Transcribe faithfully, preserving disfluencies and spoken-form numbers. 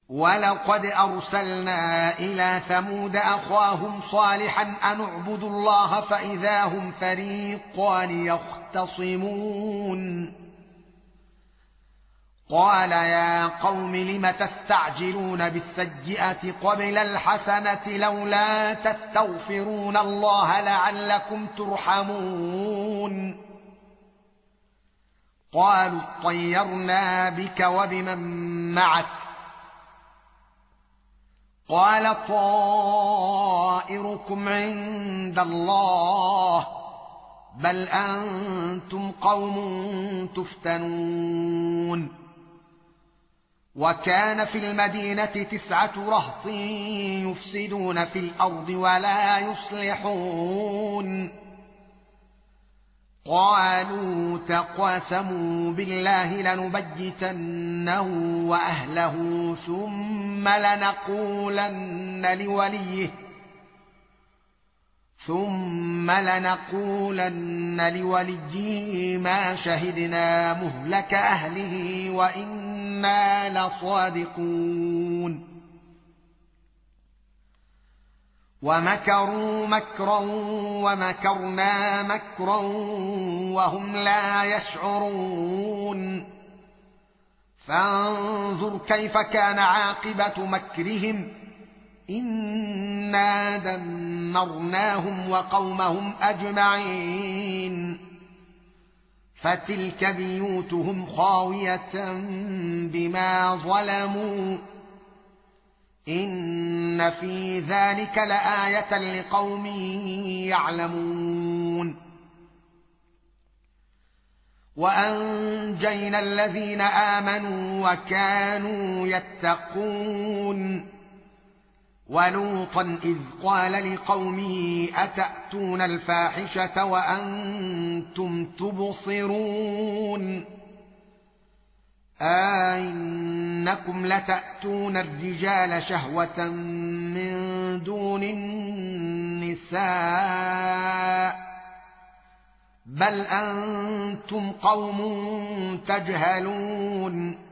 ولقد أرسلنا إلى ثمود أخاهم صالحا أن اعبدوا الله فإذا هم فريقان يختصمون قال يا قوم لم تستعجلون بالسيئة قبل الحسنة لولا تستغفرون الله لعلكم ترحمون قالوا اطيرنا بك وبمن معك قال طائركم عند الله بل أنتم قوم تفتنون وكان في المدينة تسعة رهط يفسدون في الأرض ولا يصلحون قالوا تقاسموا بالله لنبيتنه وأهله ثم لنقولن لوليه ثم لنقولن لوليه ما شهدنا مهلك أهله وإنا لصادقون ومكروا مكرا ومكرنا مكرا وهم لا يشعرون فانظر كيف كان عاقبة مكرهم إنا دمرناهم وقومهم أجمعين فتلك بيوتهم خاوية بما ظلموا إن في ذلك لآية لقوم يعلمون وأنجينا الذين آمنوا وكانوا يتقون ولوطا إذ قال لقومه أتأتون الفاحشة وأنتم تبصرون أئنكم لتأتون الرجال شهوة من دون النساء بل أنتم قوم تجهلون